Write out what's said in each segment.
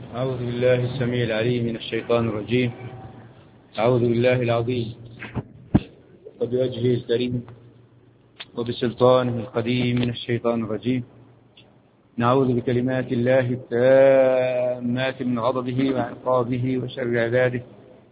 أعوذ بالله السميع العليم من الشيطان الرجيم. أعوذ بالله العظيم وبوجهه الكريم وبسلطانه القديم من الشيطان الرجيم. نعوذ بكلمات الله التامات من غضبه وعقابه وشر عباده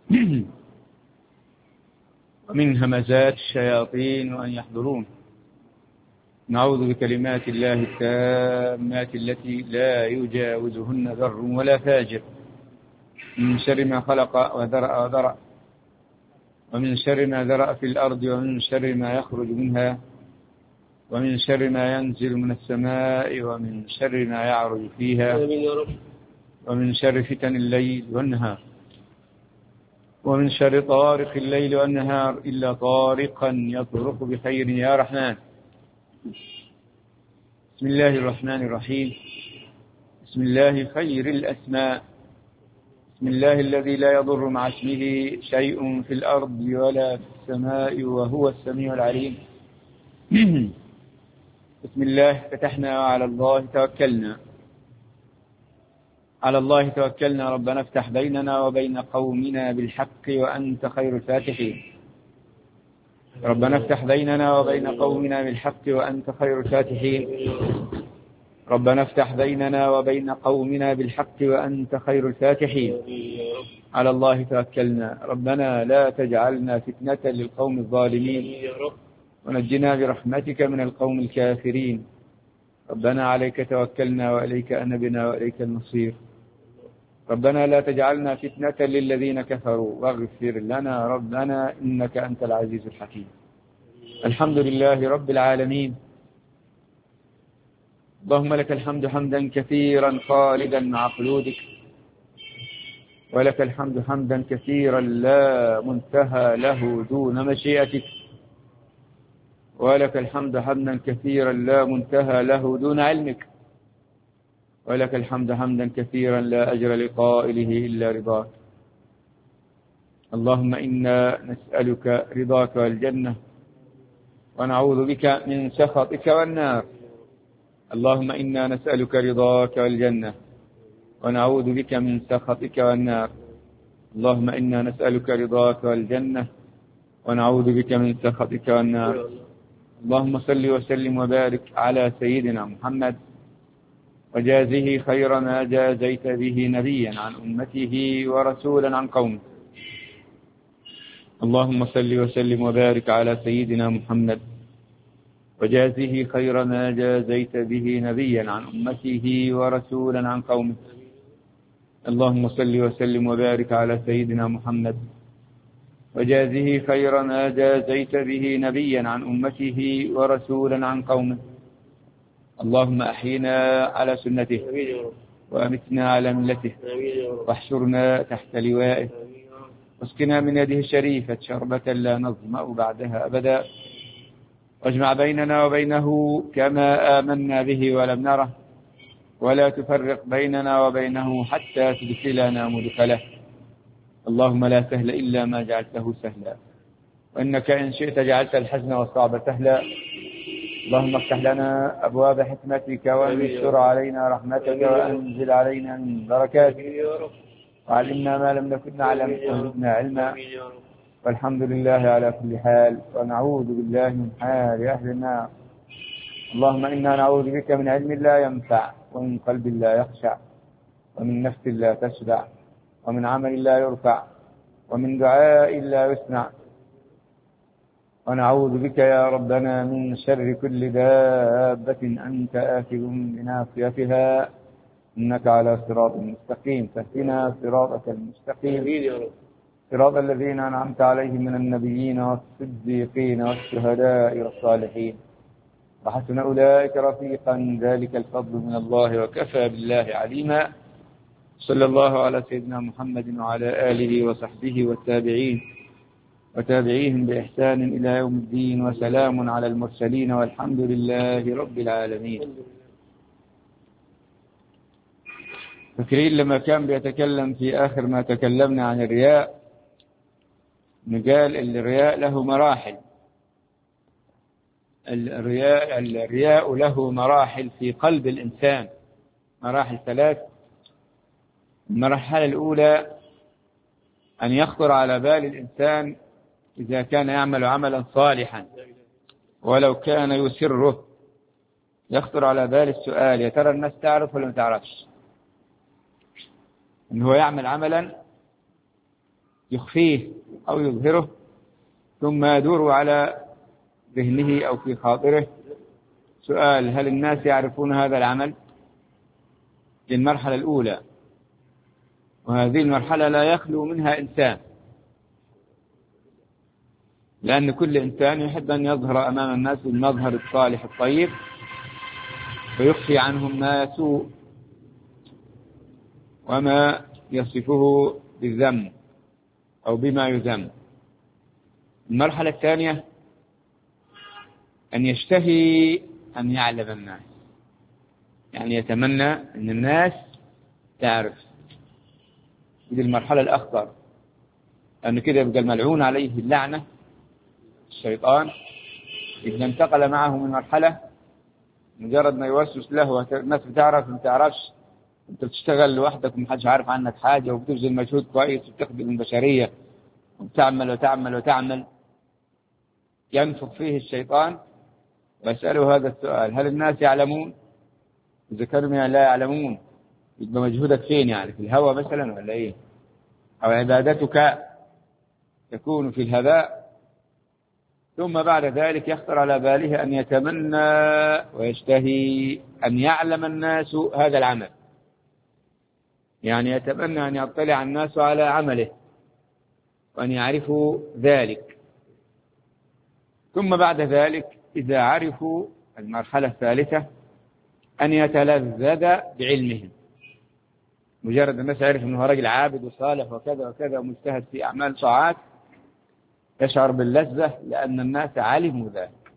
ومن همزات الشياطين وأن يحضرون. نعوذ بكلمات الله التامات التي لا يجاوزهن ذر ولا فاجر من شر ما خلق وذرأ ومن شر ما ذرأ في الأرض ومن شر ما يخرج منها ومن شر ما ينزل من السماء ومن شر ما يعرج فيها ومن شر فتن الليل والنهار ومن شر طارق الليل والنهار إلا طارقا يطرق بخير يا رحمن. بسم الله الرحمن الرحيم. بسم الله خير الأسماء. بسم الله الذي لا يضر مع اسمه شيء في الأرض ولا في السماء وهو السميع العليم. بسم الله فتحنا وعلى الله توكلنا. على الله توكلنا. ربنا افتح بيننا وبين قومنا بالحق وأنت خير الفاتحين. ربنا افتح بيننا وبين قومنا بالحق وأنت خير الفاتحين. ربنا افتح بيننا وبين قومنا بالحق وأنت خير الفاتحين. على الله توكلنا. ربنا لا تجعلنا فتنة للقوم الظالمين ونجنا برحمتك من القوم الكافرين. ربنا عليك توكلنا وإليك أنبنا وإليك المصير. ربنا لا تجعلنا فتنة للذين كفروا واغفر لنا ربنا إنك أنت العزيز الحكيم. الحمد لله رب العالمين. اللهم لك الحمد حمدا كثيرا خالدا مع خلودك، ولك الحمد حمدا كثيرا لا منتهى له دون مشيئتك، ولك الحمد حمدا كثيرا لا منتهى له دون علمك، ولك الحمد حمدا كثيرا لا أجر لقائله إلا رضاك. اللهم إنا نسألك رضاك والجنة ونعوذ بك من سخطك والنار. اللهم إنا نسألك رضاك والجنة ونعوذ بك من سخطك والنار. اللهم إنا نسألك رضاك والجنة ونعوذ بك من سخطك والنار. اللهم صل وسلم وبارك على سيدنا محمد وجازه خير ما جازيت به نبيا عن أمته ورسولا عن قومه. اللهم صل وسلم وبارك على سيدنا محمد وجازه خير ما جازيت به نبيا عن أمته ورسولا عن قومه. اللهم صل وسلم وبارك على سيدنا محمد وجازه خير ما جازيت به نبيا عن أمته ورسولا عن قومه. اللهم أحينا على سنته وأمتنا على ملته واحشرنا تحت لوائه واسقنا من يده الشريفة شربة لا نظمأ بعدها أبدا، واجمع بيننا وبينه كما آمنا به ولم نره، ولا تفرق بيننا وبينه حتى تدخلنا مدخله. اللهم لا سهل إلا ما جعلته سهلا، وإنك إن شئت جعلت الحزن والصعب سهلا. اللهم افتح لنا أبواب حكمتك وانشر علينا رحمتك وأنزل علينا من بركاتك وعلمنا ما لم نكن نعلم وزدنا علما. والحمد لله على كل حال، ونعوذ بالله من حال أهل النار. اللهم إنا نعوذ بك من علم لا ينفع ومن قلب لا يخشع ومن نفس لا تشبع ومن عمل لا يرفع ومن دعاء لا يسمع. ونعوذ بك يا ربنا من شر كل دابة أنت آخذ بناصيتها إنك على صراط مستقيم. فاهدنا صراطك المستقيم صراط الذين أنعمت عليهم من النبيين والصديقين والشهداء والصالحين وحسن أولئك رفيقا. ذلك الفضل من الله وكفى بالله عليما. صلى الله على سيدنا محمد وعلى آله وصحبه والتابعين وتابعيهم بإحسان إلى يوم الدين، وسلام على المرسلين والحمد لله رب العالمين. فاكرين لما كان بيتكلم في آخر ما تكلمنا عن الرياء، قال الرياء له مراحل. الرياء له مراحل في قلب الإنسان، مراحل ثلاث. المرحلة الأولى أن يخطر على بال الإنسان إذا كان يعمل عملا صالحا ولو كان يسره، يخطر على بال السؤال: يا ترى الناس تعرف ولا ما تعرفش؟ إن هو يعمل عملا يخفيه أو يظهره، ثم يدور على ذهنه أو في خاطره سؤال: هل الناس يعرفون هذا العمل؟ دي المرحلة الأولى، وهذه المرحلة لا يخلو منها إنسان، لأن كل إنسان يحب أن يظهر أمام الناس بالمظهر الصالح الطيب ويخفي عنهم ما يسوء وما يصفه بالذم أو بما يذم. المرحلة الثانية أن يشتهي أن يعلم الناس، يعني يتمنى أن الناس تعرف. هذه المرحلة الأخطر، لأن كده يبقى الملعون عليه اللعنة الشيطان إذا انتقل معه من مرحلة مجرد ما يوسوس له الناس بتعرف ما تعرفش، أنت بتشتغل لوحدك ومحدش عارف عنك حاجة وبتبذل مجهود كويس وبتخدم البشرية وبتعمل وتعمل وتعمل، ينفخ فيه الشيطان ويسأله هذا السؤال: هل الناس يعلمون؟ إذا كانوا لا يعلمون يبقى مجهودك فين؟ يعني في الهوى مثلا ولا إيه؟ أو عبادتك تكون في الهباء. ثم بعد ذلك يخطر على باله أن يتمنى ويشتهي أن يعلم الناس هذا العمل، يعني يتمنى أن يطلع الناس على عمله وأن يعرفوا ذلك. ثم بعد ذلك إذا عرفوا المرحلة الثالثة أن يتلذذ بعلمهم، مجرد الناس يعرف أنه رجل عابد وصالح وكذا وكذا ومجتهد في أعمال طاعات، يشعر باللذة لأن الناس علموا ذلك.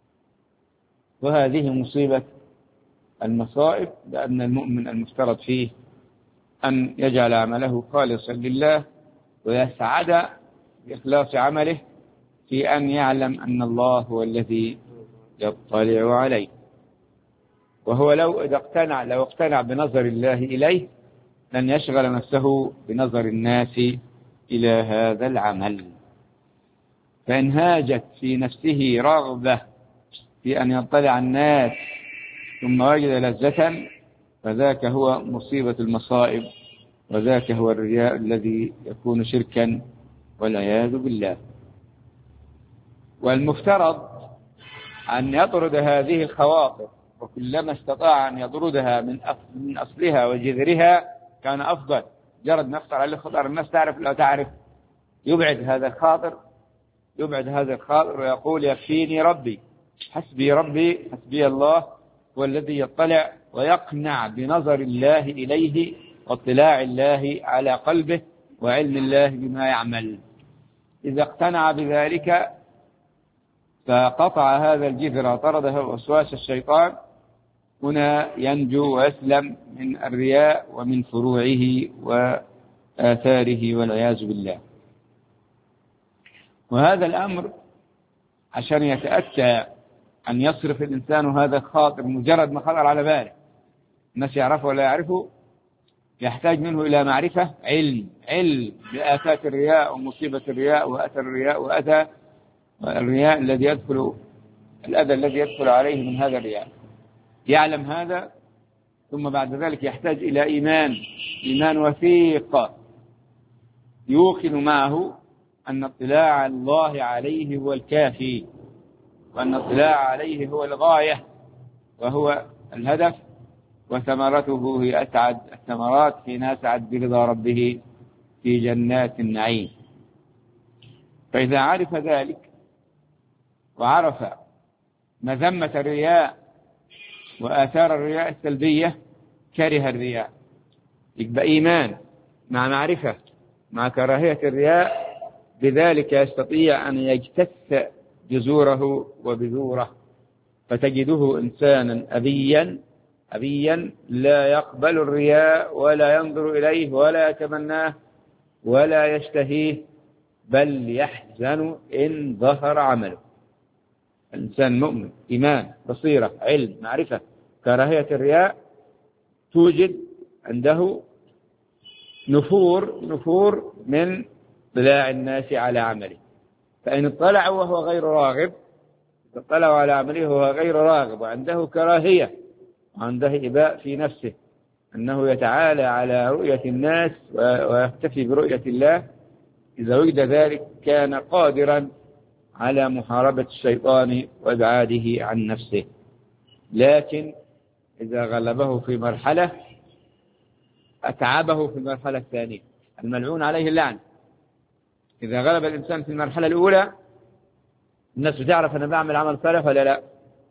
وهذه مصيبة المصائب، لأن المؤمن المفترض فيه أن يجعل عمله خالصا لله ويسعد بإخلاص عمله في أن يعلم أن الله هو الذي يطلع عليه. وهو لو اقتنع بنظر الله إليه لن يشغل نفسه بنظر الناس إلى هذا العمل. فإن هاجت في نفسه رغبة في أن يطلع الناس ثم وجد لذة فذاك هو مصيبة المصائب، وذاك هو الرياء الذي يكون شركا والعياذ بالله. والمفترض أن يطرد هذه الخواطر، وكلما استطاع أن يطردها من أصلها وجذرها كان أفضل. جرد ما يخطر عليه خطر الناس تعرف لا تعرف، يبعد هذا الخاطر ويقول: يكفيني ربي، حسبي ربي، حسبي الله هو الذي يطلع، ويقنع بنظر الله إليه واطلاع الله على قلبه وعلم الله بما يعمل. إذا اقتنع بذلك فقطع هذا الجذر وطرده وسواس الشيطان، هنا ينجو ويسلم من الرياء ومن فروعه وآثاره والعياذ بالله. وهذا الأمر عشان يتأتى أن يصرف الإنسان هذا الخاطر مجرد ما خطر على باله الناس يعرفه ولا يعرفه، يحتاج منه إلى معرفة، علم بآفات الرياء ومصيبة الرياء وأثر الرياء وأذى الرياء الأذى الذي يدخل عليه من هذا الرياء، يعلم هذا. ثم بعد ذلك يحتاج إلى إيمان وثيق يوقن معه أن اطلاع الله عليه هو الكافي، وأن اطلاع عليه هو الغاية وهو الهدف، وثمرته هي أسعد الثمرات حين يسعد برضا ربه في جنات النعيم. فإذا عرف ذلك وعرف مذمة الرياء وآثار الرياء السلبية كره الرياء. يبقى إيمان مع معرفة مع كراهية الرياء، بذلك يستطيع أن يجتث جذوره وبذوره، فتجده إنسانا أبيا لا يقبل الرياء ولا ينظر إليه ولا يتمناه ولا يشتهيه، بل يحزن إن ظهر عمله. الإنسان مؤمن، إيمان، بصيرة، علم، معرفة، كراهية الرياء توجد عنده نفور من اطلاع الناس على عمله. فإن اطلع وهو غير راغب، اطلعوا على عمله وهو غير راغب وعنده كراهية وعنده إباء في نفسه أنه يتعالى على رؤية الناس ويكتفي برؤية الله، إذا وجد ذلك كان قادرا على محاربة الشيطان وإبعاده عن نفسه. لكن إذا غلبه في مرحلة أتعبه في المرحلة الثانية، الملعون عليه اللعن. إذا غلب الإنسان في المرحلة الأولى الناس بتعرف أنا بعمل عمل صالح ولا لا،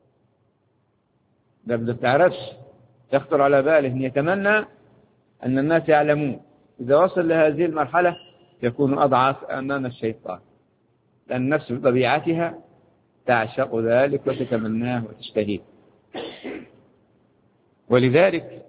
ده ما بتعرفش، يخطر على باله أن يتمنى أن الناس يعلمون. إذا وصل لهذه المرحلة يكون أضعف أمام الشيطان، لأن النفس بطبيعتها تعشق ذلك وتتمناه وتشتهيه. ولذلك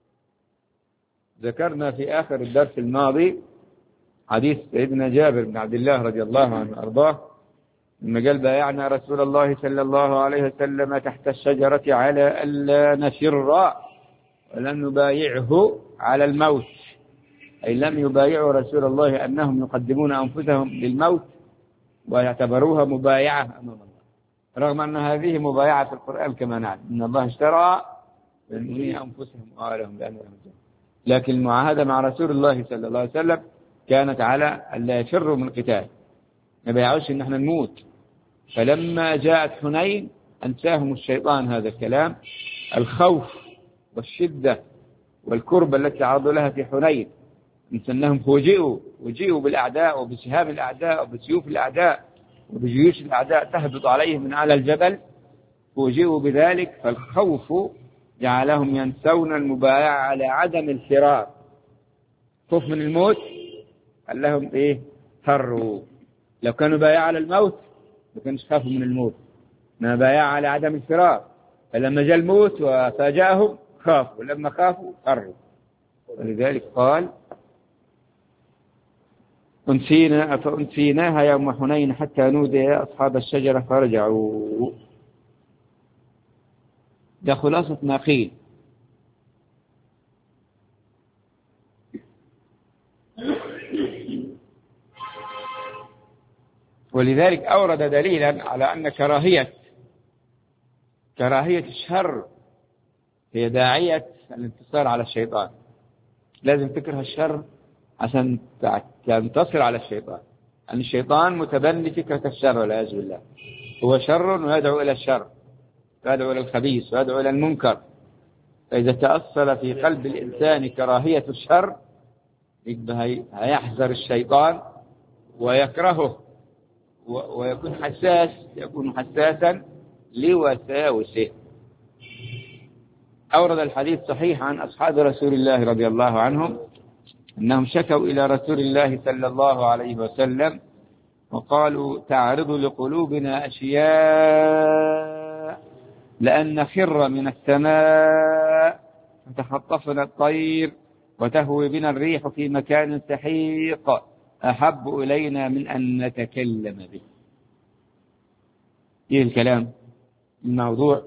ذكرنا في آخر الدرس الماضي حديث سيدنا جابر بن عبد الله رضي الله عنه وأرضاه لما قال بايعنا رسول الله صلى الله عليه وسلم تحت الشجرة على ألا نفر ولم نبايعه على الموت، أي لم يبايعوا رسول الله أنهم يقدمون أنفسهم للموت ويعتبروها مبايعة أمام الله، رغم أن هذه مبايعة في القرآن كما نعلم إن الله اشترى من أنفسهم وآلهم بأن لهم الجنة. لكن المعاهدة مع رسول الله صلى الله عليه وسلم كانت على ألا يفروا من القتال، ما بيعوش إن احنا نموت. فلما جاءت حنين أنساهم الشيطان هذا الكلام، الخوف والشدة والكربة التي تعرضوا لها في حنين، أنهم فوجئوا بالأعداء وبسهام الأعداء وبسيوف الأعداء وبجيوش الأعداء تهبط عليهم من أعلى الجبل، فوجئوا بذلك، فالخوف جعلهم ينسون المبايعة على عدم الفرار. خوف من الموت قال لهم إيه؟ فروا. لو كانوا بايعوا على الموت ما كانش خافوا من الموت، ما بايعوا على عدم الفرار، فلما جاء الموت وفاجأهم خافوا، ولما خافوا فروا. ولذلك قال فأنسيناها يوم حنين حتى نودي يا أصحاب الشجرة فرجعوا. ده خلاصة ما قيل. ولذلك أورد دليلا على أن كراهية الشر هي داعية الانتصار على الشيطان. لازم تكره الشر عشان تنتصر على الشيطان، أن الشيطان متبني فكرة الشر والعياذ بالله، هو شر ويدعو إلى الشر، ويدعو إلى الخبيث، ويدعو إلى المنكر. فإذا تأصل في قلب الإنسان كراهية الشر هيحذر الشيطان ويكرهه ويكون حساسا لوساوسه. أورد الحديث صحيح عن أصحاب رسول الله رضي الله عنهم أنهم شكوا إلى رسول الله صلى الله عليه وسلم وقالوا تعرض لقلوبنا أشياء لأن نخر من السماء فتخطفنا الطير وتهوي بنا الريح في مكان سحيق أحب إلينا من أن نتكلم به. إيه الكلام الموضوع؟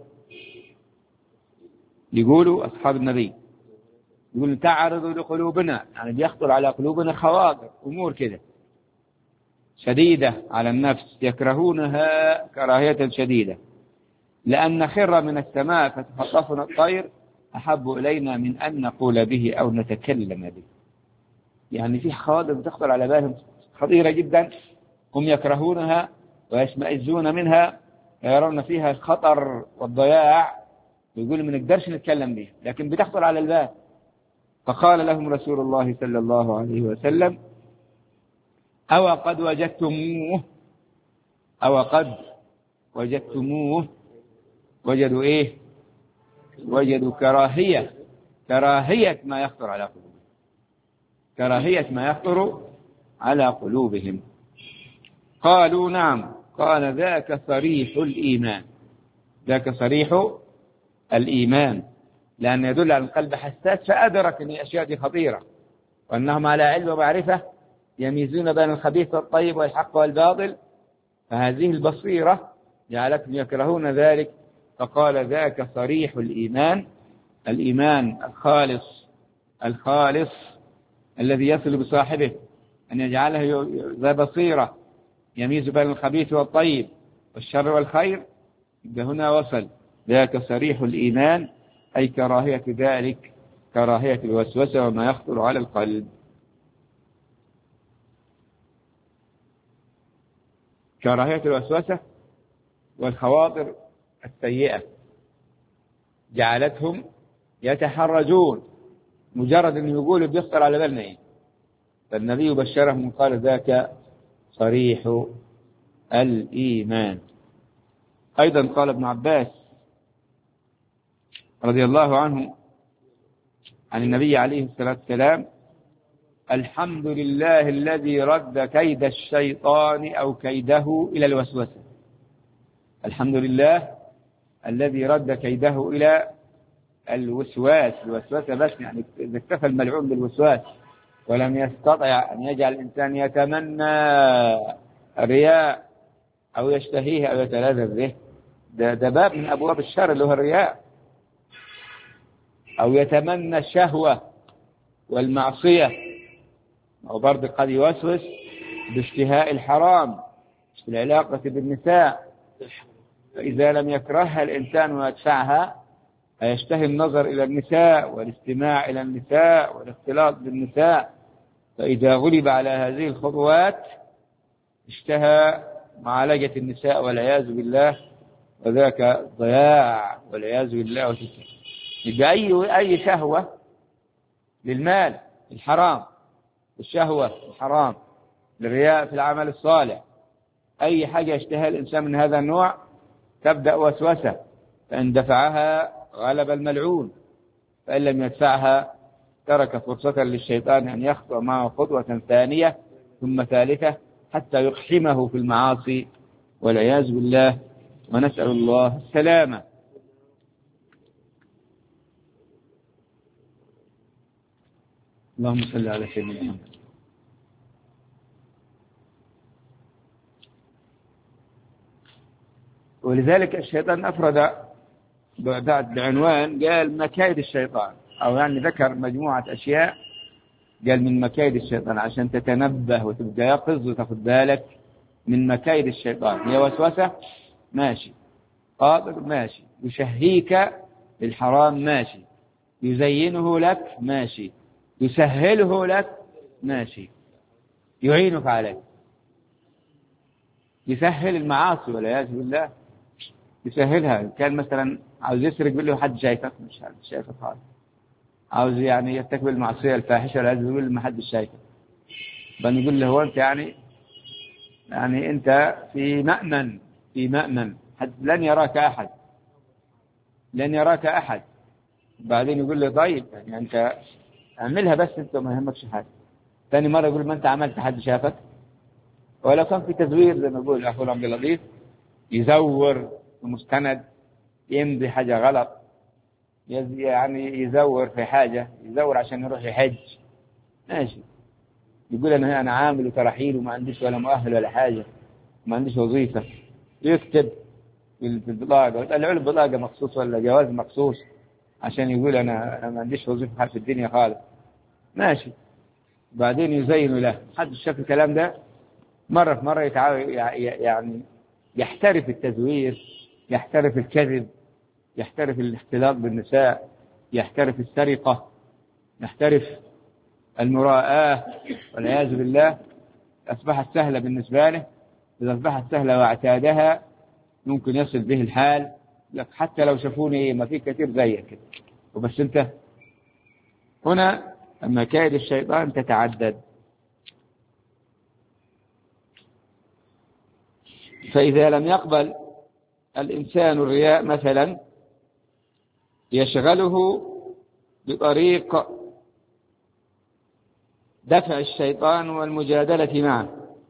يقولوا أصحاب النبي يقولوا تعرض لقلوبنا، يعني بيخطر على قلوبنا خواطر أمور كده شديدة على النفس يكرهونها كراهية شديدة، لأن نخر من السماء فتخطفنا الطير أحب إلينا من أن نقول به أو نتكلم به. يعني في خواطر بتخطر على بالهم خطيرة جدا، هم يكرهونها ويشمئزون منها، يرون فيها الخطر والضياع، ويقولوا ما نقدرش نتكلم به، لكن بتخطر على البال. فقال لهم رسول الله صلى الله عليه وسلم أو قد وجدتموه وجدوا إيه؟ وجدوا كراهية ما يخطر على قلوبهم، كراهية ما يخطر على قلوبهم. قالوا نعم. قال ذاك صريح الإيمان، ذاك صريح الإيمان، لأن يدل على القلب حساس فأدرك أن الأشياء دي خطيرة، وأنهم على علم ومعرفة يميزون بين الخبيث والطيب والحق والباطل، فهذه البصيرة جعلتهم يكرهون ذلك. فقال ذاك صريح الإيمان، الإيمان الخالص الذي يصل بصاحبه، أن يجعله ذا بصيرة يميز بين الخبيث والطيب والشر والخير، هنا وصل. ذاك صريح الإيمان، أي كراهية ذلك، كراهية الوسوسة وما يخطر على القلب. كراهية الوسوسة والخواطر السيئة جعلتهم يتحرجون، مجرد أن يقولوا بيخطر على بالنا إيه. فالنبي بشرهم قال ذاك صريح الإيمان. أيضا قال ابن عباس رضي الله عنه عن النبي عليه الصلاة والسلام: الحمد لله الذي رد كيد الشيطان أو كيده إلى الوسوسة. الحمد لله الذي رد كيده إلى الوسواس. الوسوسة بس يعني إذا اكتفى الملعون بالوسواس ولم يستطع أن يجعل الإنسان يتمنى الرياء أو يشتهيه أو يتلذذ به، ده باب من أبواب الشر اللي هو الرياء. أو يتمنى الشهوة والمعصية، أو برضه قد يوسوس باشتهاء الحرام في العلاقة بالنساء، فإذا لم يكرهها الإنسان ويدفعها فيشتهي النظر إلى النساء والاستماع إلى النساء والاختلاط بالنساء، فإذا غلب على هذه الخطوات اشتهى معالجة النساء والعياذ بالله، وذاك ضياع والعياذ بالله. يبقى أي شهوة للمال الحرام، الشهوة الحرام، للرياء في العمل الصالح، أي حاجة يشتهى الإنسان من هذا النوع تبدأ وسوسة، فإن دفعها غلب الملعون، فإن لم يدفعها ترك فرصة للشيطان أن يخطو معه خطوة ثانية ثم ثالثة حتى يقحمه في المعاصي والعياذ بالله، ونسأل الله السلامة. اللهم صل على سيدنا محمد. ولذلك الشيطان أفرد بعنوان قال مكايد الشيطان، أو يعني ذكر مجموعة أشياء قال من مكايد الشيطان عشان تتنبه وتبقى يقظ وتاخد بالك من مكايد الشيطان. هي وسوسة ماشي، خاطر ماشي، يشهيك الحرام ماشي، يزينه لك ماشي، يسهله لك ماشي، يعينك عليه، يسهل المعاصي والعياذ بالله، يسهلها. كان مثلا عاوز يسرق بالله وحد شايفك، مش شايفك خالص، عاوز يعني يرتكب المعصية الفاحشة والعياذ بالله ما حدش شايفك، بل يقول له هو أنت يعني أنت في مأمن لن يراك أحد، لن يراك أحد. بعدين يقول له طيب يعني أنت اعملها بس أنت ما يهمكش حاجة. ثاني مرة يقول ما أنت عملت حد شافك. ولو كان في تزوير زي ما يقول أخونا عبد اللطيف، يزور مستند، يمضي حاجة غلط، يعني يزور في حاجة، يزور عشان يروح يحج ماشي، يقول أنا عامل وترحيل وما عنديش ولا مؤهل ولا حاجة، ما عنديش وظيفة، يكتب في البطاقة ويطلعوا له بطاقة مخصوص ولا جواز مخصوص عشان يقول أنا ما عنديش وظيفة في الدنيا خالص ماشي. بعدين يزين له، حد شاف الكلام ده؟ مرة في مرة يعني يحترف التزوير، يحترف الكذب، يحترف الاختلاط بالنساء، يحترف السرقة، يحترف المراءة والعياذ بالله. أصبحت سهلة بالنسبة له، إذا أصبحت سهلة واعتادها ممكن يصل به الحال لك حتى لو شافوني ما في كثير زيك كده وبس. أنت هنا مكايد الشيطان تتعدد. فإذا لم يقبل الإنسان الرياء مثلا يشغله بطريق دفع الشيطان والمجادلة معه،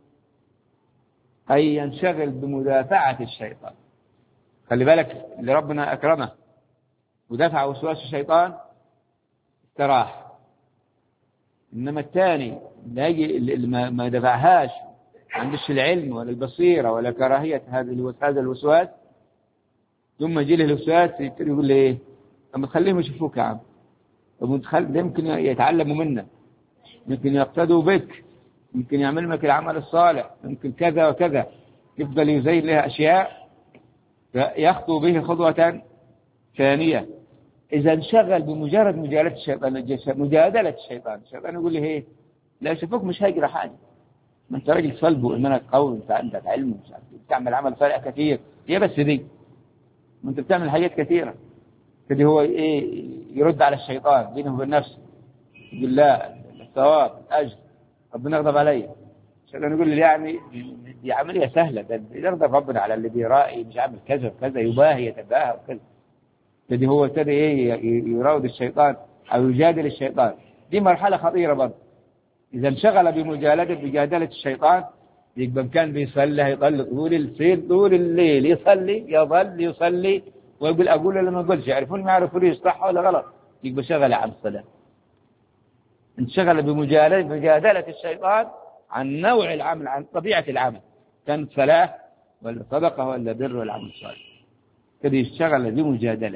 أي ينشغل بمدافعة الشيطان. خلي بالك اللي ربنا أكرمه ودفع وسواس الشيطان استراح، إنما الثاني اللي ما دفعهاش، ما عندش العلم ولا البصيرة ولا كراهية هذا الوسواس، ثم يجي له الوسواس يقول له إيه؟ أما تخليهم يشوفوك يا عم، يمكن يتعلموا منك، ممكن يقتدوا بك، ممكن يعمل لك العمل الصالح، ممكن كذا وكذا، يفضل يزين لها أشياء يخطو به خطوة ثانية. إذا انشغل بمجرد مجادلة الشيطان يقول لي هي لا يشوفوك مش هيجرى حاجة، ما أنت راجل صلب وإيمانك قوي، أنت عندك علم ومش عارف بتعمل عمل صالح كثير، هي بس دي، ما أنت بتعمل حاجات كثيرة كده. هو إيه يرد على الشيطان بينه وبين نفسه، يقول لا الثواب الأجر ربنا يغضب علي. الشيطان يقول لي يعني دي عملية سهلة، ده يرضى ربنا على اللي بيرائي مش عامل كذا وكذا، يباهي يتباهى وكذا. كده هو ابتدى إيه يراود الشيطان أو يجادل الشيطان. دي مرحلة خطيرة برضه. إذا انشغل بمجادلة الشيطان يبقى كان بيصلي يضل طول الليل يصلي، يظل يصلي ويقول أقول ولا ما أقولش، يعرفون ما يعرفون صح ولا غلط، يبقى شغل عن الصلاة. انشغل بمجادلة الشيطان عن نوع العمل، عن طبيعة العمل، كان صلاة ولا صدقة ولا بر ولا عمل صالح، كده يشتغل بمجادلة.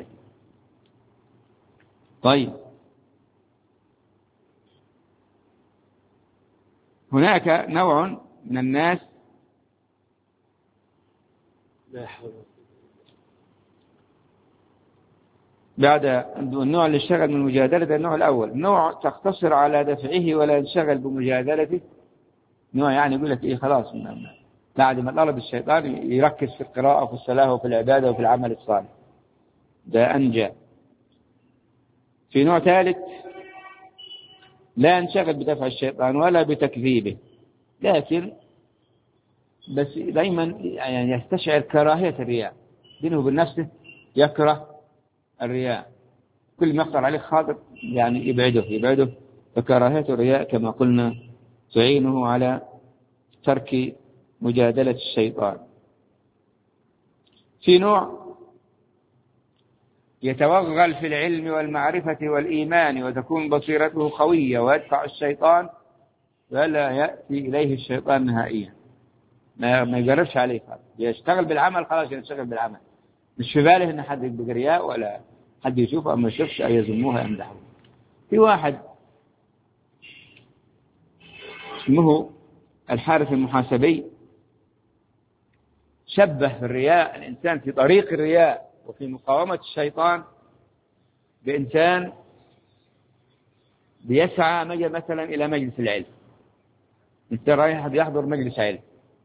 طيب هناك نوع من الناس بعد النوع اللي اشتغل من مجادلة، ده النوع الأول، نوع تقتصر على دفعه ولا ينشغل بمجادلته. نوع يعني يقول لك إيه خلاص بعد ما طلب الشيطان يركز في القراءة وفي الصلاة وفي العبادة وفي العمل الصالح، ده أنجى. في نوع ثالث لا ينشغل بدفع الشيطان ولا بتكذيبه، لكن بس دايما يعني يستشعر كراهية الرياء، بينه وبين نفسه يكره الرياء، كل ما يخطر عليه خاطر يعني يبعده. فكراهية الرياء كما قلنا تعينه على ترك مجادلة الشيطان. في نوع يتوغل في العلم والمعرفة والإيمان وتكون بصيرته قوية ويدفع الشيطان ولا يأتي إليه الشيطان نهائيا، ما يجربش عليه خالص، يشتغل بالعمل خلاص، يشتغل بالعمل، مش في باله إن حد يبقى رياء ولا حد يشوفه أو ما يشوفش أو يذموه يمدحه. في واحد اسمه الحارث المحاسبي شبه في الرياء الإنسان في طريق الرياء وفي مقاومة الشيطان بإنسان بيسعى مثلا إلى مجلس العلم، أنت رايح يحضر مجلس علم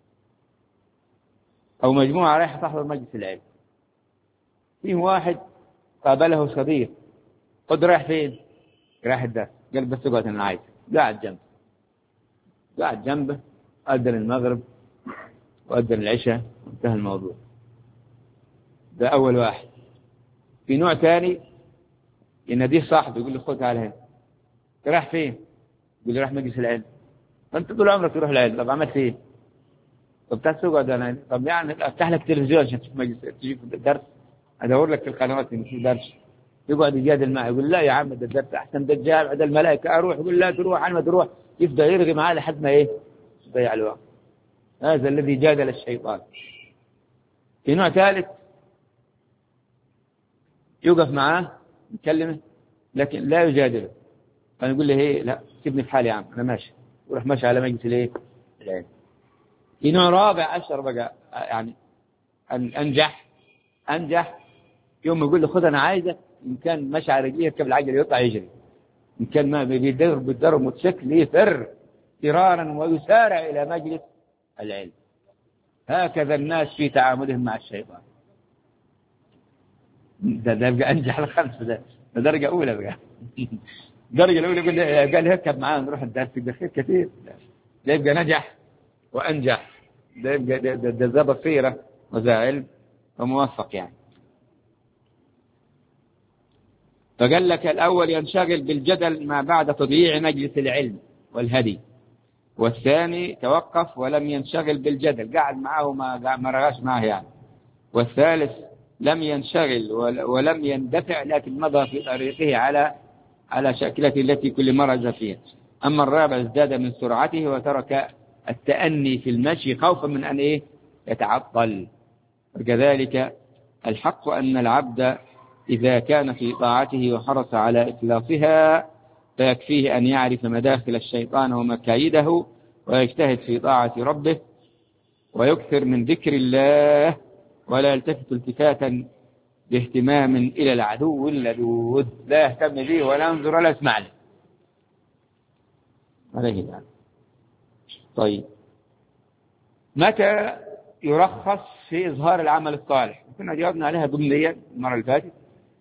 أو مجموعة رايحة تحضر مجلس العلم، فيه واحد قابله صديق، قد رايح فين؟ رايح الدرس، قال بس اقعد أنا عايز، قاعد جنبه أذن المغرب وأذن العشاء وانتهى الموضوع. ده أول واحد. في نوع ثاني يناديه صاحبه يقول له خذ تعال هنا، رايح فين؟ يقول له رايح مجلس العلم. فأنت طول عمرك تروح العلم، طب عملت ايه؟ طب تقعد أنا، طب يعني أفتح لك تلفزيون عشان تشوف مجلس تشوف الدرس، أدور لك في القنوات اللي في درس، يقعد يجادل معه يقول لا يا عم ده الدرس أحسن، ده الجامع عند الملائكة أروح، يقول لا تروح أنا ما تروح، يبدأ يرغي معاه لحد ما إيه يضيع الوقت. هذا الذي جادل الشيطان. في نوع ثالث يوقف معاه يكلمه لكن لا يجادله، فنقول له هي لا سيبني في حالي يا عم أنا ماشي، وراح ماشي على مجلس الإيه العلم. في نوع رابع أشهر بقى يعني أنجح يوم يقول له خذ أنا عايزك، إن كان ماشي على رجليه يركب العجل يطلع يجري، إن كان ما بيدور موتوسيكل يفر فرارا ويسارع إلى مجلس العلم. هكذا الناس في تعاملهم مع الشيطان. ده يبقى أنجح الخمسة، ده درجة أولى بقى. الدرجة الأولى قال هركب معاه نروح الدرس يبقى خير كثير، ده يبقى نجح وأنجح، ده يبقى ده بصيرة وذا علم وموفق يعني. فقال لك الأول ينشغل بالجدل ما بعد تضييع مجلس العلم والهدي، والثاني توقف ولم ينشغل بالجدل، قاعد معه ما رغاش معه يعني، والثالث لم ينشغل ولم يندفع لكن مضى في طريقه على شكلته التي كل مرة فيها. أما الرابع ازداد من سرعته وترك التأني في المشي خوفا من أن يتعطل. وكذلك الحق أن العبد إذا كان في طاعته وحرص على إخلاصها فيكفيه أن يعرف مداخل الشيطان ومكايده ويجتهد في طاعة ربه ويكثر من ذكر الله ولا يلتفت التفاتا باهتمام إلى العدو اللدود، لا يهتم به ولا ينظر ولا يسمع له عليه الآن. طيب، متى يرخص في إظهار العمل الصالح؟ كنا جاوبنا عليها ضمنيا المرة اللي فاتت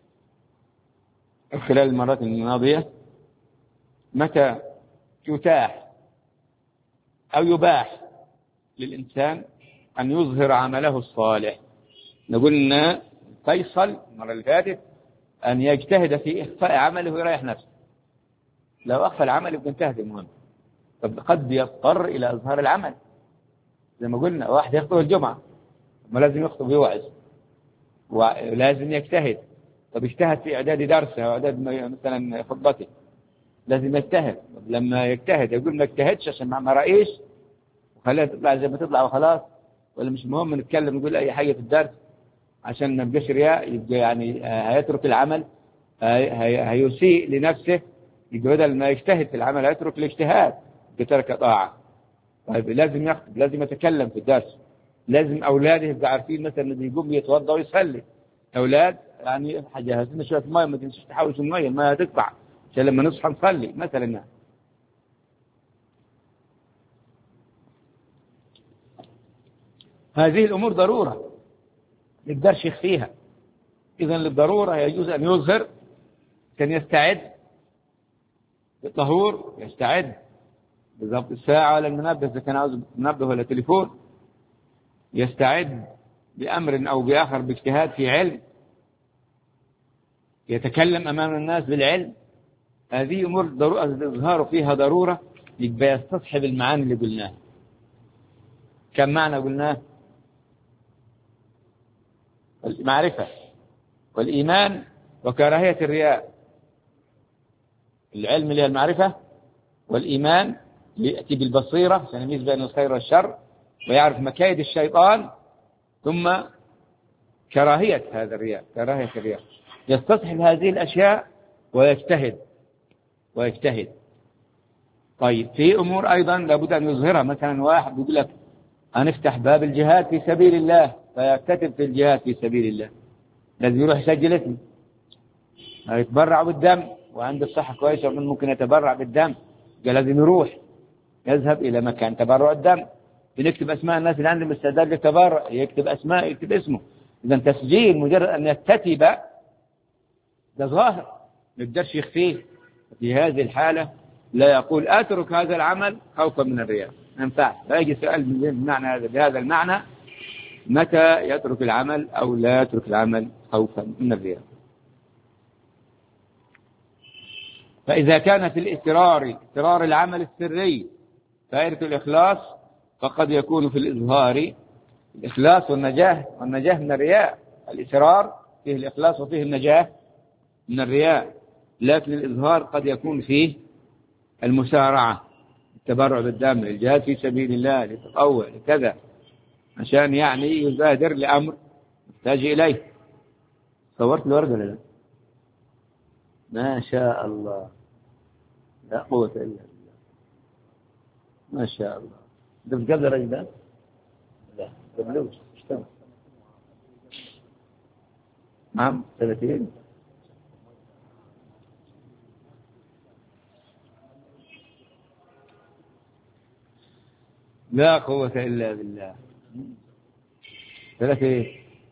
خلال المرات الماضية. متى يتاح أو يباح للإنسان أن يظهر عمله الصالح؟ نقولنا فيصل المرة اللي فاتت أن يجتهد في إخفاء عمله ويريح نفسه. لو أخفى العمل يبقى انتهت المهم. طب قد يضطر إلى إظهار العمل، زي ما قلنا واحد يخطب الجمعة ما لازم يخطب يوعظ ولازم يجتهد. طب اجتهد في إعداد درسه أو إعداد مثلا خطبته، لازم يجتهد. لما يجتهد يقول ما اجتهدش عشان ما رأيش وخليها تطلع زي ما تطلع وخلاص، ولا مش مهم نتكلم نقول أي حاجة في الدرس عشان ما نبقاش رياء، يبقى يعني هيترك العمل، هيسيء لنفسه، يبقى بدل ما يجتهد في العمل هيترك الاجتهاد بترك طاعة. طيب لازم يخطب، لازم يتكلم في الدرس، لازم أولاده يبقى عارفين مثلا إنه يقوم يتوضأ ويصلي. أولاد يعني جهزنا شوية مية، ما تنسوش تحاولوا المية، المية هتقطع عشان لما نصحى نصلي مثلا. هذه الأمور ضرورة ما يقدرش يخفيها. إذا للضرورة يجوز أن يظهر، كان يستعد بالطهور، يستعد بضبط الساعة ولا المنبه إذا كان عاوز منبه ولا تليفون، يستعد بأمر أو بآخر باجتهاد في علم، يتكلم أمام الناس بالعلم. هذه أمور ضرورة الإظهار فيها ضرورة، يبقى يستصحب المعاني اللي قلناها. كم معنى قلناه؟ المعرفة والإيمان وكراهية الرياء. العلم اللي هي المعرفة، والإيمان يأتي بالبصيرة عشان يميز بين الخير والشر ويعرف مكايد الشيطان، ثم كراهية هذا الرياء، كراهية الرياء. يستصحب هذه الأشياء ويجتهد. طيب في أمور أيضا لابد أن يظهرها. مثلا واحد يقول لك هنفتح باب الجهاد في سبيل الله، فيكتب في الجهاد في سبيل الله، لازم يروح يسجل اسمه، يتبرع بالدم وعنده الصحة كويسة ممكن يتبرع بالدم، قال لازم يروح يذهب إلى مكان تبرع الدم، بنكتب أسماء الناس اللي عندهم استعداد للتبرع، يكتب أسماء، يكتب اسمه. إذا تسجيل مجرد أن يكتتب ده ظاهر ما يقدرش يخفيه. في هذه الحالة لا يقول أترك هذا العمل خوفا من الرياء، ما ينفعش. فيجي سؤال بهذا المعنى: متى يترك العمل أو لا يترك العمل خوفا من الرياء؟ فإذا كان في إسرار العمل السري فائدة الإخلاص، فقد يكون في الإظهار الإخلاص والنجاة من الرياء. الإسرار فيه الإخلاص وفيه النجاة من الرياء، لكن الإظهار قد يكون فيه المسارعة، التبرع بالدم، الجهاد في سبيل الله، للتطوع لكذا، عشان يعني يبادر لأمر يحتاج إليه. صورت الورقة ولا لا؟ ما شاء الله، لا قوة إلا بالله، ما شاء الله. ده بقدر الرجل ده؟ لا قبلوش اشتغل. نعم 30. لا قوة إلا بالله. 30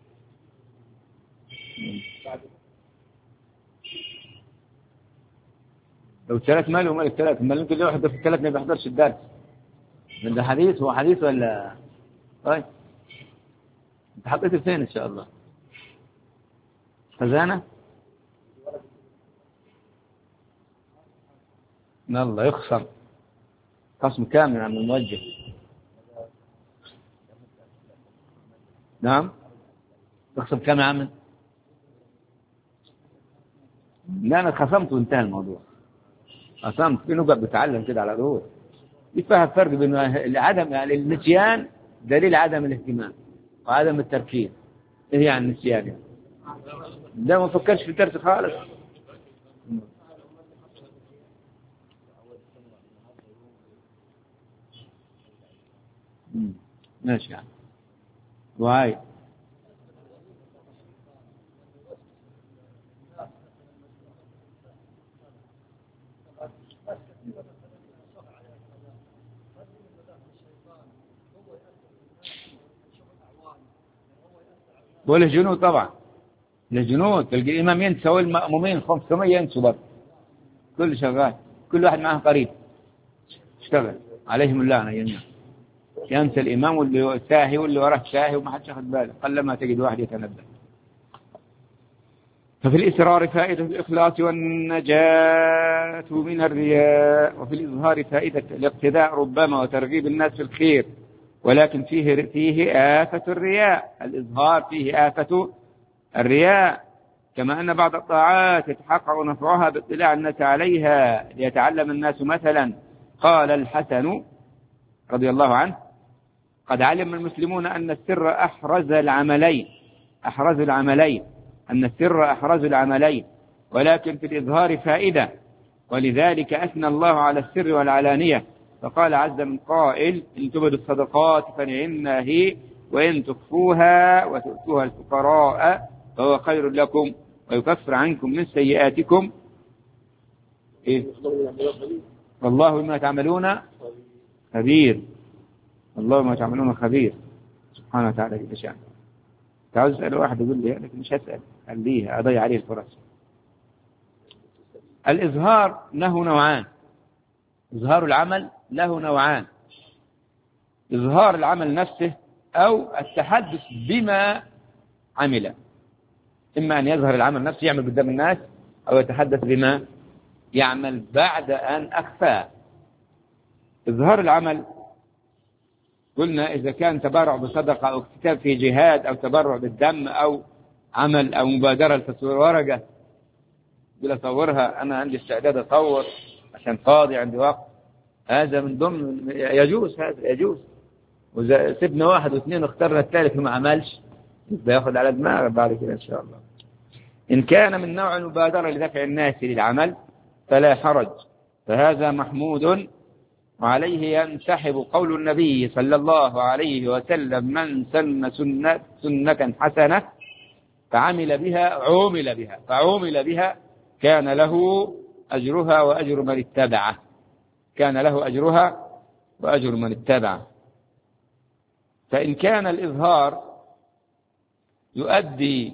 لو 3 مال ومالك 3 مال، يمكن واحد في 3 ما بيحضرش الدرس. من ده حديث، هو حديث ولا؟ طيب انت حطيته فين ان شاء الله؟ خزانة؟ الله يخسر قسم كامل عن الموجه. نعم تخصم كم يا عم؟ لا أنا خصمت وانتهى الموضوع. خصمت في نقط بتعلم كده على طول. يفهم فرق بين عدم يعني النسيان دليل عدم الاهتمام وعدم التركيز. ايه يعني النسيان يعني؟ ده ما فكرش في الدرس خالص. ماشي يعني. وهاي وله جنود طبعا، له جنود. تلقى الإمام ينسى والمأمومين 500 ينسوا برضه، كل شغال، كل واحد معه قريب اشتغل عليهم اللعنة جميعا. ينسى الإمام واللي ساهي واللي وراه ساهي وما حدش ياخذ باله، قلما تجد واحد يتنبه. ففي الإسرار فائدة الإخلاص والنجاة من الرياء، وفي الإظهار فائدة الاقتداء ربما وترغيب الناس في الخير، ولكن فيه آفة الرياء. الإظهار فيه آفة الرياء، كما أن بعض الطاعات يتحقق نفعها باطلاع الناس عليها ليتعلم الناس. مثلا قال الحسن رضي الله عنه: قد علم المسلمون أن السر أحرز العملين، أن السر أحرز العملين، ولكن في الإظهار فائدة، ولذلك أثنى الله على السر والعلانية، فقال عز من قائل: إن تبدوا الصدقات فنعما هي، وإن تخفوها وتؤتوها الفقراء فهو خير لكم ويكفر عنكم من سيئاتكم. والله بما تعملون خبير. الله ما تعملون خبير سبحانه وتعالى جل شأنه. تعال اسأل واحد يقول لي لكن مش هسأل، خليه أضيع عليه الفرص. الإظهار له نوعان، إظهار العمل له نوعان: إظهار العمل نفسه أو التحدث بما عمل. إما أن يظهر العمل نفسه يعمل قدام الناس، أو يتحدث بما يعمل بعد أن أخفاه. إظهار العمل قلنا إذا كان تبرع بصدقة أو اكتتاب في جهاد أو تبرع بالدم أو عمل أو مبادرة لتصوير ورقة، يقول أصورها أنا عندي استعداد أصور عشان فاضي عندي وقت، هذا من ضمن يجوز، هذا يجوز. وإذا سبنا واحد واثنين واخترنا الثالث وما عملش بياخد على دماغه بعد كده إن شاء الله. إن كان من نوع المبادرة لدفع الناس للعمل فلا حرج، فهذا محمود، وعليه ينسحب قول النبي صلى الله عليه وسلم: من سن سنة حسنة فعمل بها كان له أجرها وأجر من اتبعه، كان له أجرها وأجر من اتبعه. فإن كان الإظهار يؤدي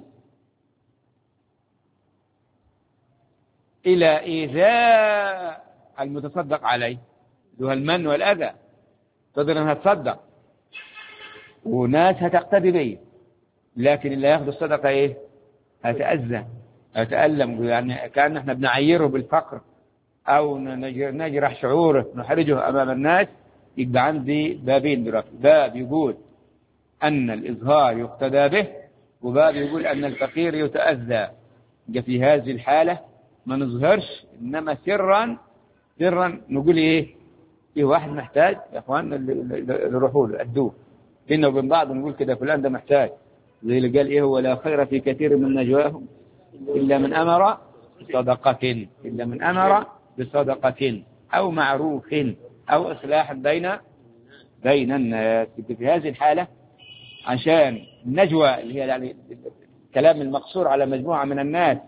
إلى إيذاء المتصدق عليه، ذو المن والأذى، تقدر أنها تصدق وناس هتقتدي به، لكن اللي ياخذ الصدقة إيه؟ هتأذى، هتألم، يعني كأن احنا بنعيره بالفقر أو نجرح شعوره، نحرجه أمام الناس. يبقى عندي بابين دلوقتي: باب يقول أن الإظهار يقتدى به، وباب يقول أن الفقير يتأذى. يبقى في هذه الحالة ما نظهرش، إنما سرا نقول إيه؟ في واحد محتاج يا أخواننا اللي روحوا له أدوه، بينا وبين بعض نقول كده فلان ده محتاج، زي اللي قال إيه: هو لا خير في كثير من نجواهم إلا من أمر بصدقة أو معروف أو إصلاح بين الناس. في هذه الحالة عشان النجوى اللي هي يعني الكلام المقصور على مجموعة من الناس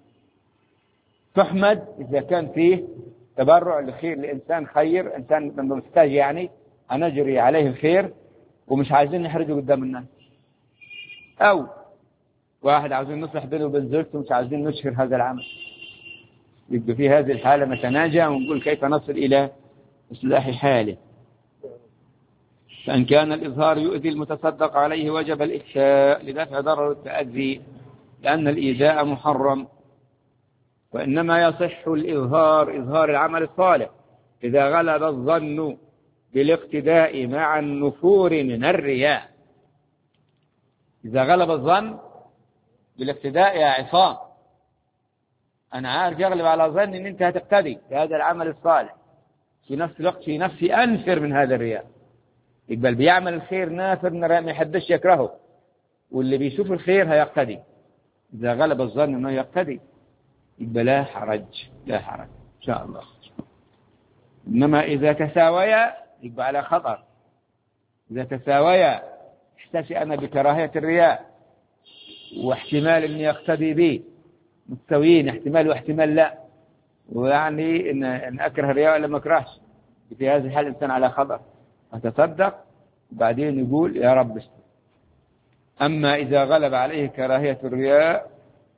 تحمد إذا كان فيه تبرع لخير لإنسان خير، إنسان من محتاج، يعني هنجري عليه الخير ومش عايزين نحرجه قدام الناس، أو واحد عايزين نصلح بينه وبين زوجته مش عايزين نشهر هذا العمل. يبقى في هذه الحالة نتناجى ونقول كيف نصل إلى إصلاح حاله. فإن كان الإظهار يؤذي المتصدق عليه وجب الإخفاء لدفع ضرر التأذي، لأن الإيذاء محرم. وإنما يصح إظهار العمل الصالح إذا غلب الظن بالاقتداء مع النفور من الرياء. إذا غلب الظن بالاقتداء يا عصام، أنا عارف يغلب على ظن إن أنت هتقتدي بهذا العمل الصالح، في نفس الوقت في نفسي أنفر من هذا الرياء. يقبل بيعمل الخير نافر ما يحدش يكرهه، واللي بيشوف الخير هيقتدي. إذا غلب الظن أنه يقتدي يبقى لا حرج إن شاء الله. إنما إذا تساويا يبقى على خطر، إذا تساويا إحساسي أنا بكراهية الرياء واحتمال أني أقتدي به مستويين، احتمال واحتمال لا، ويعني إن أكره الرياء ولا ما أكرهش، في هذه الحالة الإنسان على خطر، أتصدق وبعدين يقول يا رب استر. أما إذا غلب عليه كراهية الرياء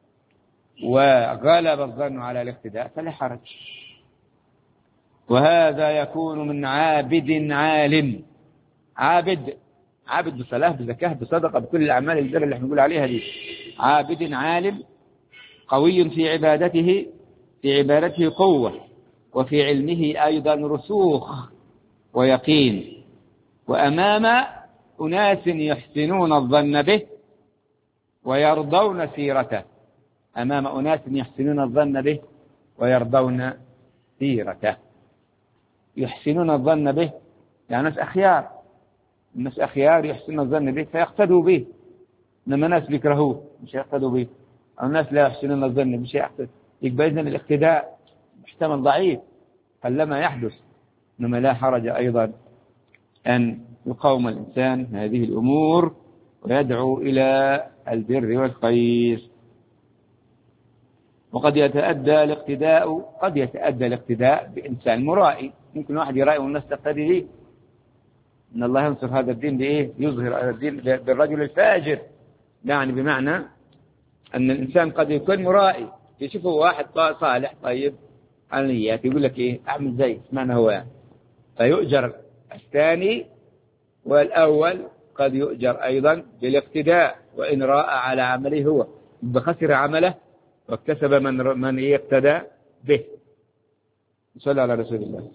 وغلب الظن على الاقتداء فلا حرج. وهذا يكون من عابد عالم، عابد بصلاة بزكاة بصدقة بكل الأعمال البر اللي احنا بنقول عليها دي، عابد عالم قوي في عبادته قوة، وفي علمه أيضا رسوخ ويقين، وأمام أناس يحسنون الظن به ويرضون سيرته، أمام أناس يحسنون الظن به ويرضون سيرته. يحسنون الظن به يعني ناس أخيار، الناس أخيار يحسنون الظن به فيقتدوا به، إنما ناس بيكرهوه مش يقتدوا به، أو الناس لا يحسنون الظن مش يقتدوا. يبقى إذن الاقتداء محتمل ضعيف قلما يحدث، إنما لا حرج أيضا أن يقاوم الإنسان هذه الأمور ويدعو إلى البر والخير. وقد يتأدى الاقتداء بإنسان مرائي، ممكن واحد يرائي والناس تقتدي به. إن الله ينصر هذا الدين بإيه؟ يظهر هذا الدين بالرجل الفاجر، يعني بمعنى أن الإنسان قد يكون مرائي، يشوفه واحد صالح طيب على نيات يقول لك إيه أعمل زي اسمعنا هو يعني، فيؤجر الثاني، والأول قد يؤجر أيضا بالاقتداء، وإن راء على عمله هو بخسر عمله واكتسب من يقتدى به. صلى على رسول الله.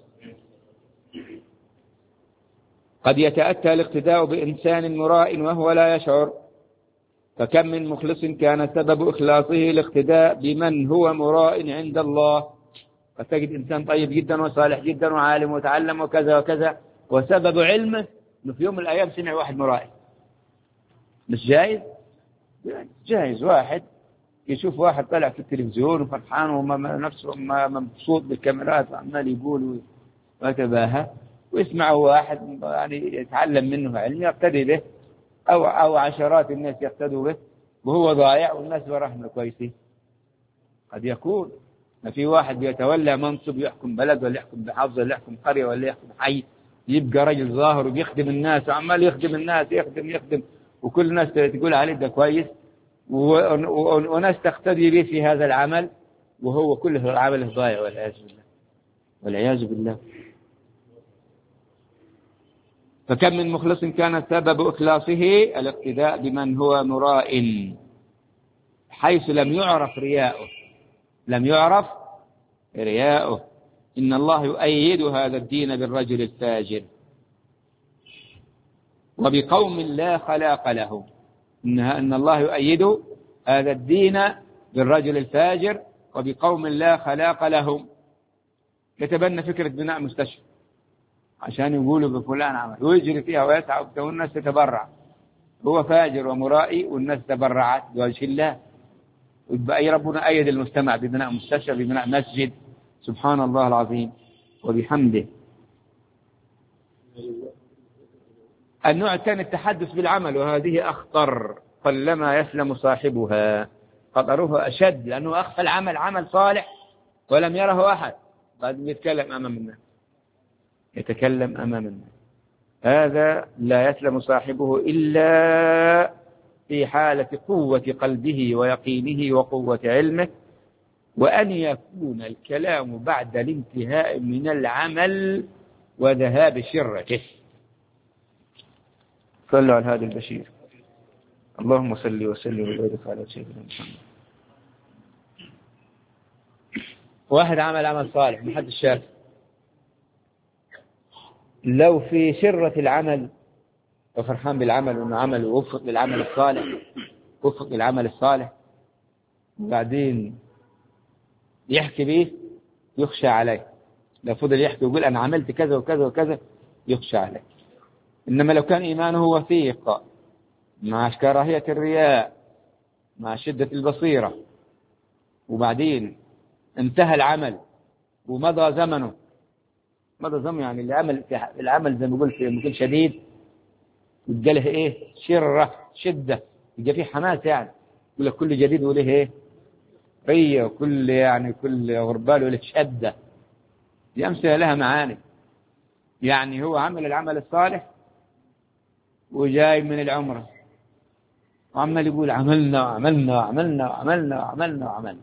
قد يتأتى الاقتداء بإنسان مراء وهو لا يشعر، فكم من مخلص كان سبب إخلاصه الاقتداء بمن هو مراء عند الله. قد تجد إنسان طيب جدا وصالح جدا وعالم وتعلم وكذا وكذا، وسبب علمه إنه في يوم من الأيام سمع واحد مرائي. مش جائز؟ جائز. واحد يشوف واحد طلع في التلفزيون وفرحان ونفسه مبسوط بالكاميرات وعمال يقول ويتباهى، ويسمع واحد يعني يتعلم منه علم يقتدي به، أو عشرات الناس يقتدوا به وهو ضايع والناس ورحمه كويسين. قد يكون ما في واحد بيتولى منصب يحكم بلد ولا يحكم بحافظة ولا يحكم قرية ولا يحكم حي، يبقى رجل ظاهر وبيخدم الناس وعمال يخدم الناس يخدم وكل الناس تقول عليه ده كويس، وناس تقتدي به في هذا العمل وهو كله العمل ضايع والعياذ بالله. فكم من مخلص كان سبب إخلاصه الاقتداء بمن هو مراء حيث لم يعرف رياؤه. إن الله يؤيد هذا الدين بالرجل الفاجر وبقوم لا خلاق لهم. إن الله يؤيد هذا الدين بالرجل الفاجر وبقوم لا خلاق لهم. يتبنى فكرة بناء مستشفى عشان يقولوا بفلان عمل ويجري فيها ويسعى والناس تتبرع، هو فاجر ومرائي والناس تبرعت بوجه الله، ويبقى أي ربنا أيد المجتمع ببناء مستشفى ببناء مسجد. سبحان الله العظيم وبحمده. النوع الثاني التحدث بالعمل، وهذه أخطر، قلما يسلم صاحبها، خطرها أشد، لأنه أخفى العمل عمل صالح ولم يره أحد، بعد يتكلم أمام الناس. هذا لا يسلم صاحبه إلا في حالة قوة قلبه ويقينه وقوة علمه، وأن يكون الكلام بعد الانتهاء من العمل وذهاب شرته. صلوا على هذا البشير. اللهم صل وسلم وبارك على سيدنا محمد. واحد عمل صالح محدش شاف، لو في شرة العمل وفرحان بالعمل وانه عمل ووفق للعمل الصالح، وبعدين يحكي به يخشى عليه. لو فضل يحكي ويقول أنا عملت كذا وكذا وكذا يخشى عليه. إنما لو كان إيمانه وثيق مع كراهية الرياء مع شدة البصيرة، وبعدين انتهى العمل ومضى زمنه يعني العمل زي ما يقول في مكان شديد، يبقى له إيه؟ شرة، شدة، يبقى فيه حماس يعني. يقول لك كل جديد وله إيه؟ رية، وكل يعني كل غربال وله شدة. دي أمثلة لها معاني. يعني هو عمل العمل الصالح وجاي من العمرة وعمال يقول عملنا وعملنا وعملنا وعملنا وعملنا وعملنا،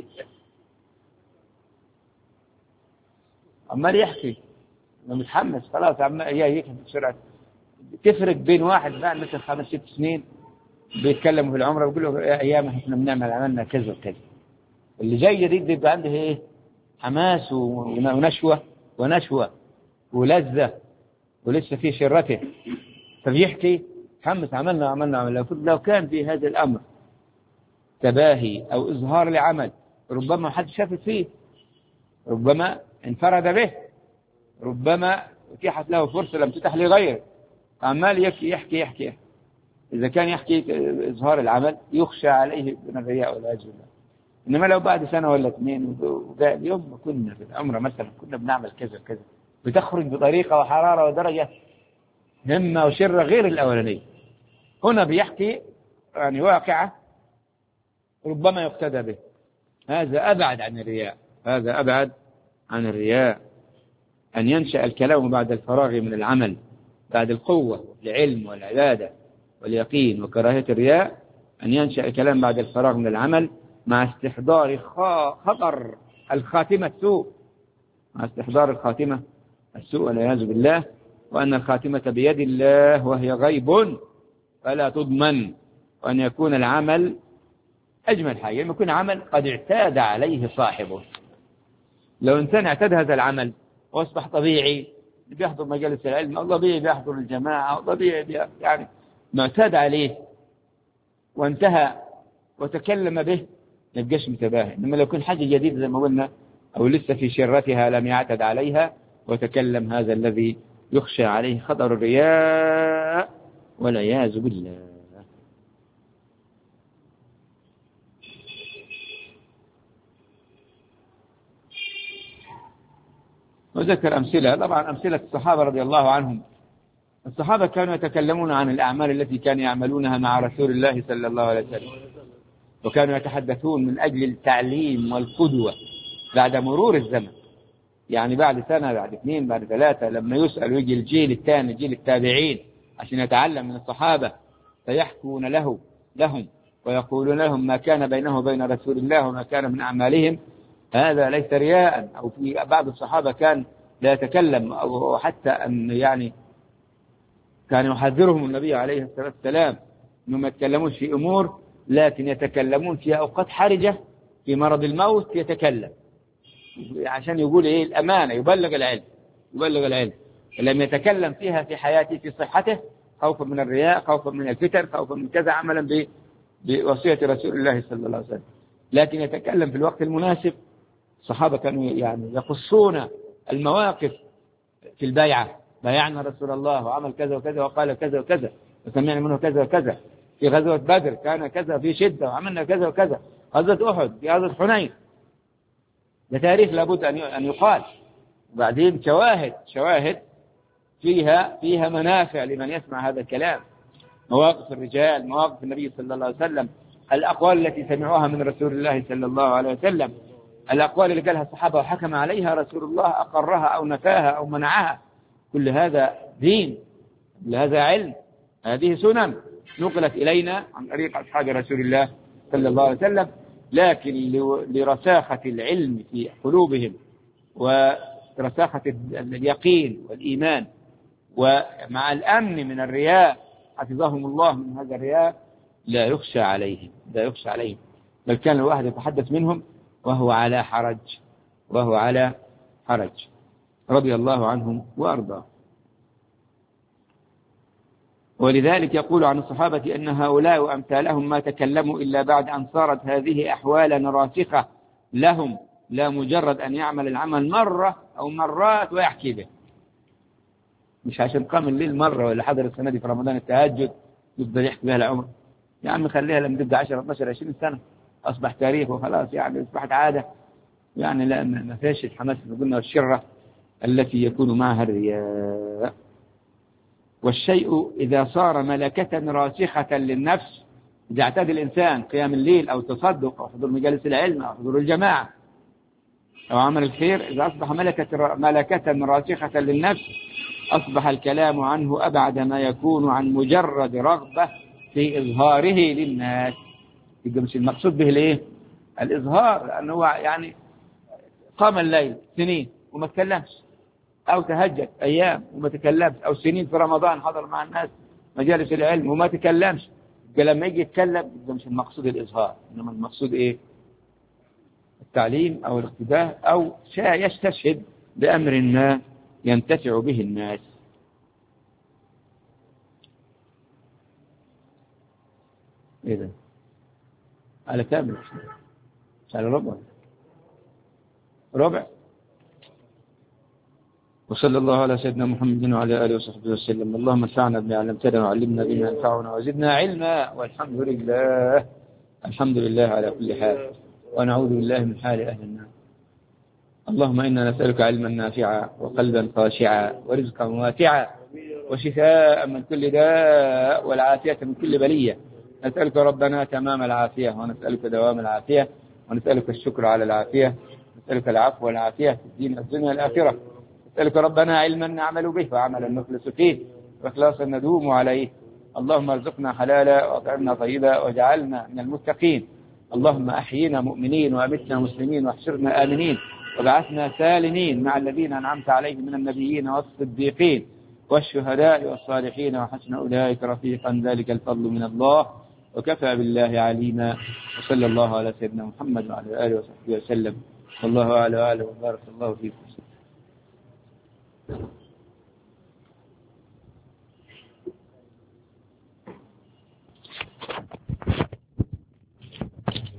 عمال يحكي متحمس خلاص، عمال يكتب بسرعة. تفرق بين واحد بعد مثل 5 6 سنين بيتكلم في العمرة ويقول له يا أيام احنا بنعمل عملنا كذا وكذا. اللي جاي جديد بيبقى عنده إيه؟ حماس ونشوة ولذة ولسه في شرته، فبيحكي حمس عملنا. لو كان في هذا الأمر تباهي أو إظهار لعمل ربما ما حد شافت فيه، ربما انفرد به، ربما اتيحت له فرصة لم تتح لغيره، عمال يحكي. إذا كان يحكي إظهار العمل يخشى عليه من الرياء والعياذ بالله. إنما لو بعد سنة ولا 2 وجاء اليوم ما كنا في العمرة مثلا كنا بنعمل كذا كذا، بتخرج بطريقة وحرارة ودرجة همة وشرة غير الأولانية. هنا بيحكي يعني واقعة ربما يقتدى به. هذا أبعد عن الرياء. أن ينشأ الكلام بعد الفراغ من العمل، بعد القوة والعلم والعبادة واليقين وكراهية الرياء، أن ينشأ الكلام بعد الفراغ من العمل مع استحضار خطر الخاتمة السوء والعياذ بالله، وأن الخاتمة بيد الله وهي غيب فلا تضمن، وأن يكون العمل أجمل حاجة أن يكون عمل قد اعتاد عليه صاحبه. لو إنسان اعتاد هذا العمل وأصبح طبيعي، بيحضر مجالس العلم، أو طبيعي بيحضر الجماعة، أو طبيعي يعني معتاد عليه وانتهى وتكلم به، ما يبقاش متباهي. إنما لو كان حاجة جديدة زي ما قلنا أو لسه في شرتها لم يعتد عليها وتكلم، هذا الذي يخشى عليه خطر الرياء والعياذ بالله. وذكر أمثلة، طبعا أمثلة الصحابة رضي الله عنهم. الصحابة كانوا يتكلمون عن الأعمال التي كانوا يعملونها مع رسول الله صلى الله عليه وسلم، وكانوا يتحدثون من أجل التعليم والقدوة بعد مرور الزمن. يعني بعد سنة، بعد 2، بعد 3، لما يسأل ويجي الجيل الثاني، جيل التابعين، عشان يتعلم من الصحابة، فيحكون لهم ويقولون لهم ما كان بينه وبين رسول الله وما كان من أعمالهم. هذا ليس رياء. أو في بعض الصحابة كان لا يتكلم، أو حتى أن يعني كان يحذرهم النبي عليه الصلاة والسلام أنهم ما يتكلمون في أمور، لكن يتكلمون في أوقات حرجة في مرض الموت، يتكلم عشان يقول إيه؟ الأمانة، يبلغ العلم. لم يتكلم فيها في حياته في صحته خوفا من الرياء، خوفا من الفتن، خوفا من كذا، عملا بوصية رسول الله صلى الله عليه وسلم، لكن يتكلم في الوقت المناسب. الصحابة كانوا يعني يقصون المواقف في البيعة، بايعنا رسول الله وعمل كذا وكذا وقال كذا وكذا وسمعنا منه كذا وكذا. في غزوة بدر كان كذا في شدة وعملنا كذا وكذا. غزوة أحد، في غزوة حنين، ده تاريخ لابد أن يقال. وبعدين شواهد فيها منافع لمن يسمع هذا الكلام، مواقف الرجال، مواقف النبي صلى الله عليه وسلم، الأقوال التي سمعوها من رسول الله صلى الله عليه وسلم، الأقوال اللي قالها الصحابة وحكم عليها رسول الله، أقرها أو نفاها أو منعها. كل هذا دين، كل هذا علم، هذه سنن نقلت إلينا عن طريق أصحاب رسول الله صلى الله عليه وسلم، لكن لرساخة العلم في قلوبهم ورساخة اليقين والإيمان، ومع الأمن من الرياء، حفظهم الله من هذا الرياء، لا يخشى عليهم. بل كان الواحد يتحدث منهم وهو على حرج رضي الله عنهم وأرضاه. ولذلك يقول عن الصحابة أن هؤلاء وأمثالهم ما تكلموا إلا بعد أن صارت هذه أحوالا راسخة لهم، لا مجرد أن يعمل العمل مرة أو مرات ويحكي به. مش عشان قام الليل مرة ولا حضر السنة دي في رمضان التهجد يفضل يحكي بها العمر. يا عم خليها لما تبدأ 10 12 20 سنة، أصبح تاريخ وخلاص، يعني أصبحت عادة. يعني لا، ما فيش الحماس اللي قلنا والشرة التي يكون معها الرياء. والشيء إذا صار ملكة راسخة للنفس، إذا اعتاد الإنسان قيام الليل أو تصدق أو حضور مجالس العلم أو حضور الجماعة أو عمل الخير، إذا أصبح ملكة راسخة للنفس أصبح الكلام عنه أبعد ما يكون عن مجرد رغبة في إظهاره للناس. يبقى مش المقصود به ليه الإظهار، لأنه هو يعني قام الليل سنين وما تكلمش، أو تهجد أيام وما تكلمش، أو سنين في رمضان حضر مع الناس مجالس العلم وما تكلمش. لما يجي يتكلم يبقى مش المقصود الإظهار، إنما المقصود إيه؟ التعليم أو الاقتداء، أو يستشهد بأمر ما ينتفع به الناس. إيه ده؟ على كامل على ربع. وصلى الله على سيدنا محمد وعلى آله وصحبه وسلم. اللهم انفعنا بما علمتنا وعلمنا بما ينفعنا وزدنا علما، والحمد لله. الحمد لله على كل حال، ونعوذ بالله من حال أهل النار. اللهم إنا نسألك علما نافعا وقلبا خاشعا ورزقا واسعا وشفاء من كل داء والعافية من كل بلية. نسألك ربنا تمام العافية، ونسألك دوام العافية، ونسألك الشكر على العافية، نسألك العفو والعافية في الدين والدنيا والآخرة. نسألك ربنا علما نعمل به وعملا نخلص فيه وإخلاصا ندوم عليه. اللهم ارزقنا حلالا وأطعمنا طيبا واجعلنا من المتقين. اللهم أحيينا مؤمنين وأمتنا مسلمين واحشرنا آمنين وابعثنا سالمين مع الذين أنعمت عليهم من النبيين والصديقين والشهداء والصالحين وحسن أولئك رفيقا، ذلك الفضل من الله وكفى بالله عليما. وصلى الله على سيدنا محمد وعلى آله وصحبه وسلم. والله أعلم وبارك الله فيكم.